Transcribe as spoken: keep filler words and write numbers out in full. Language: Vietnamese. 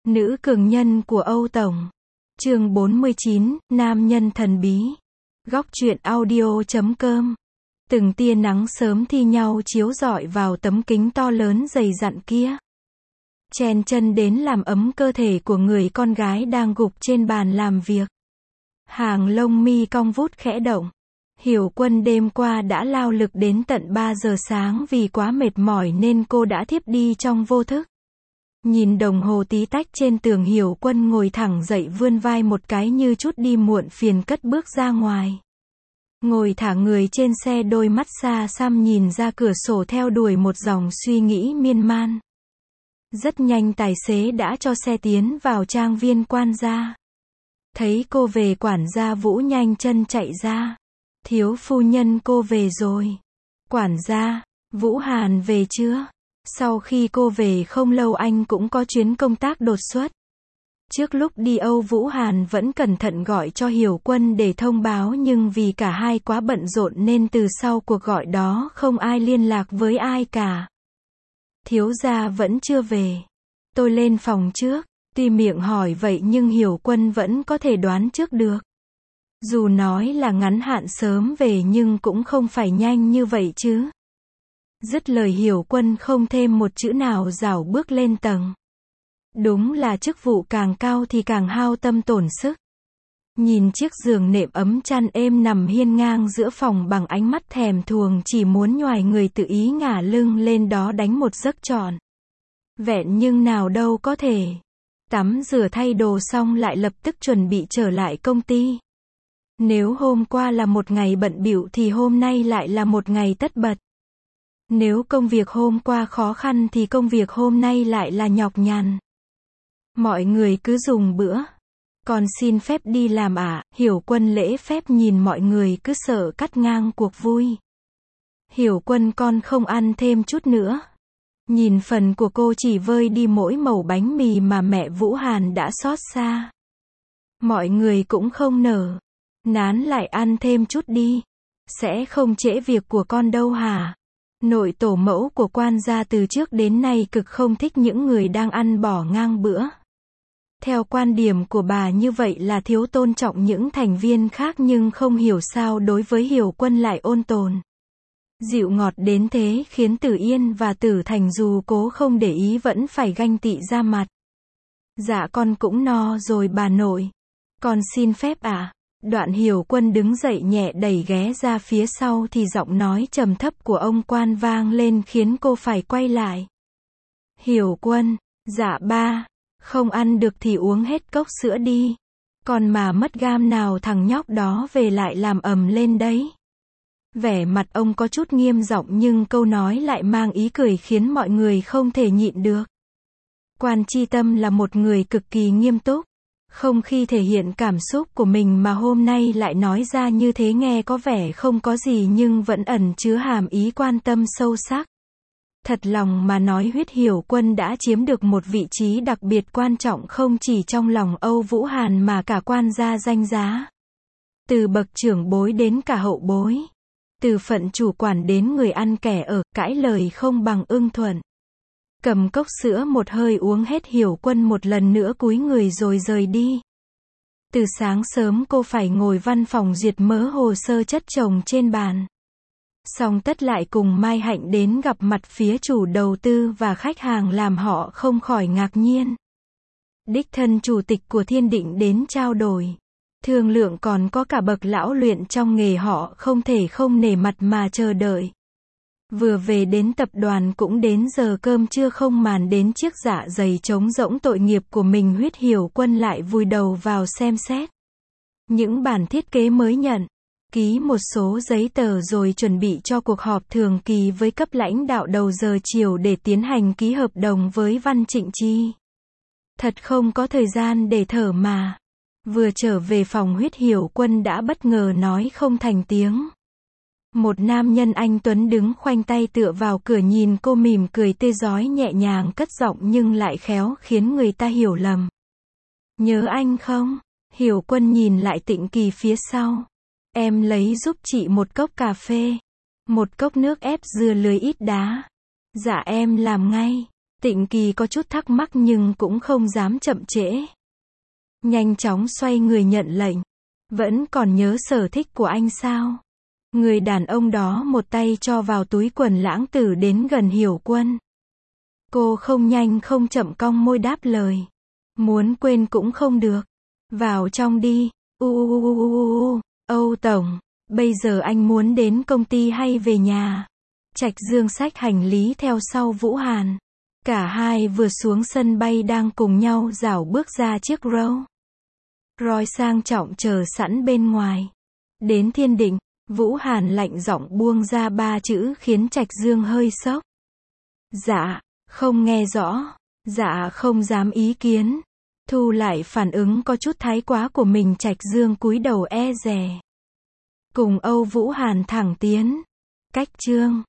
Nữ cường nhân của Âu Tổng. Chương bốn mươi chín, Nam nhân thần bí. Góc truyện audio chấm com. Từng tia nắng sớm thi nhau chiếu rọi vào tấm kính to lớn dày dặn kia. Chen chân đến làm ấm cơ thể của người con gái đang gục trên bàn làm việc. Hàng lông mi cong vút khẽ động. Hiểu Quân đêm qua đã lao lực đến tận ba giờ sáng vì quá mệt mỏi nên cô đã thiếp đi trong vô thức. Nhìn đồng hồ tí tách trên tường, Hiểu Quân ngồi thẳng dậy, vươn vai một cái như chút đi muộn phiền, cất bước ra ngoài. Ngồi thả người trên xe, đôi mắt xa xăm nhìn ra cửa sổ theo đuổi một dòng suy nghĩ miên man. Rất nhanh tài xế đã cho xe tiến vào trang viên quan gia. Thấy cô về, quản gia Vũ nhanh chân chạy ra. Thiếu phu nhân, cô về rồi. Quản gia, Vũ Hàn về chưa? Sau khi cô về không lâu anh cũng có chuyến công tác đột xuất. Trước lúc đi Âu, Vũ Hàn vẫn cẩn thận gọi cho Hiểu Quân để thông báo, nhưng vì cả hai quá bận rộn nên từ sau cuộc gọi đó không ai liên lạc với ai cả. Thiếu gia vẫn chưa về. Tôi lên phòng trước. Tuy miệng hỏi vậy nhưng Hiểu Quân vẫn có thể đoán trước được. Dù nói là ngắn hạn sớm về nhưng cũng không phải nhanh như vậy chứ. Dứt lời, Hiểu Quân không thêm một chữ nào, rảo bước lên tầng. Đúng là chức vụ càng cao thì càng hao tâm tổn sức. Nhìn chiếc giường nệm ấm chăn êm nằm hiên ngang giữa phòng bằng ánh mắt thèm thuồng, chỉ muốn nhoài người tự ý ngả lưng lên đó đánh một giấc trọn vẹn, nhưng nào đâu có thể. Tắm rửa thay đồ xong lại lập tức chuẩn bị trở lại công ty. Nếu hôm qua là một ngày bận bịu thì hôm nay lại là một ngày tất bật. Nếu công việc hôm qua khó khăn thì công việc hôm nay lại là nhọc nhằn. Mọi người cứ dùng bữa. Con xin phép đi làm ạ? À? Hiểu Quân lễ phép nhìn mọi người, cứ sợ cắt ngang cuộc vui. Hiểu Quân, con không ăn thêm chút nữa. Nhìn phần của cô chỉ vơi đi mỗi mẩu bánh mì mà mẹ Vũ Hàn đã xót xa. Mọi người cũng không nở nán lại, ăn thêm chút đi. Sẽ không trễ việc của con đâu hả? Nội tổ mẫu của quan gia từ trước đến nay cực không thích những người đang ăn bỏ ngang bữa. Theo quan điểm của bà, như vậy là thiếu tôn trọng những thành viên khác, nhưng không hiểu sao đối với Hiểu Quân lại ôn tồn, dịu ngọt đến thế, khiến Tử Yên và Tử Thành dù cố không để ý vẫn phải ganh tị ra mặt. Dạ con cũng no rồi bà nội. Con xin phép ạ. À? Đoạn Hiểu Quân đứng dậy nhẹ đẩy ghé ra phía sau thì giọng nói trầm thấp của ông quan vang lên khiến cô phải quay lại. Hiểu Quân, dạ ba, không ăn được thì uống hết cốc sữa đi. Còn mà mất gam nào thằng nhóc đó về lại làm ầm lên đấy. Vẻ mặt ông có chút nghiêm giọng nhưng câu nói lại mang ý cười khiến mọi người không thể nhịn được. Quan Chi Tâm là một người cực kỳ nghiêm túc. Không khi thể hiện cảm xúc của mình mà hôm nay lại nói ra như thế, nghe có vẻ không có gì nhưng vẫn ẩn chứa hàm ý quan tâm sâu sắc. Thật lòng mà nói, huyết Hiểu Quân đã chiếm được một vị trí đặc biệt quan trọng không chỉ trong lòng Âu Vũ Hàn mà cả quan gia danh giá. Từ bậc trưởng bối đến cả hậu bối. Từ phận chủ quản đến người ăn kẻ ở, cãi lời không bằng ưng thuận. Cầm cốc sữa một hơi uống hết, Hiểu Quân một lần nữa cúi người rồi rời đi. Từ sáng sớm cô phải ngồi văn phòng duyệt mớ hồ sơ chất chồng trên bàn. Xong tất lại cùng Mai Hạnh đến gặp mặt phía chủ đầu tư và khách hàng làm họ không khỏi ngạc nhiên. Đích thân chủ tịch của Thiên Định đến trao đổi thương lượng, còn có cả bậc lão luyện trong nghề, họ không thể không nể mặt mà chờ đợi. Vừa về đến tập đoàn cũng đến giờ cơm trưa, không màn đến chiếc dạ dày trống rỗng tội nghiệp của mình, huyết Hiểu Quân lại vùi đầu vào xem xét những bản thiết kế mới nhận, ký một số giấy tờ rồi chuẩn bị cho cuộc họp thường kỳ với cấp lãnh đạo đầu giờ chiều để tiến hành ký hợp đồng với Văn Trịnh Chi. Thật không có thời gian để thở mà. Vừa trở về phòng, huyết Hiểu Quân đã bất ngờ nói không thành tiếng. Một nam nhân anh tuấn đứng khoanh tay tựa vào cửa nhìn cô, mỉm cười tươi rói, nhẹ nhàng cất giọng nhưng lại khéo khiến người ta hiểu lầm. Nhớ anh không? Hiểu Quân nhìn lại Tịnh Kỳ phía sau. Em lấy giúp chị một cốc cà phê. Một cốc nước ép dưa lưới ít đá. Dạ em làm ngay. Tịnh Kỳ có chút thắc mắc nhưng cũng không dám chậm trễ. Nhanh chóng xoay người nhận lệnh. Vẫn còn nhớ sở thích của anh sao? Người đàn ông đó một tay cho vào túi quần Lãng Tử đến gần Hiểu Quân. Cô không nhanh không chậm cong môi đáp lời. Muốn quên cũng không được. Vào trong đi. U u u u u. Âu Tổng, bây giờ anh muốn đến công ty hay về nhà? Trạch Dương xách hành lý theo sau Vũ Hàn. Cả hai vừa xuống sân bay đang cùng nhau rảo bước ra chiếc Rolls Royce sang trọng chờ sẵn bên ngoài. Đến Thiên Định, Vũ Hàn lạnh giọng buông ra ba chữ khiến Trạch Dương hơi sốc. Dạ, không nghe rõ. Dạ không dám ý kiến. Thu lại phản ứng có chút thái quá của mình, Trạch Dương cúi đầu e dè. Cùng Âu Vũ Hàn thẳng tiến. Cách Trương.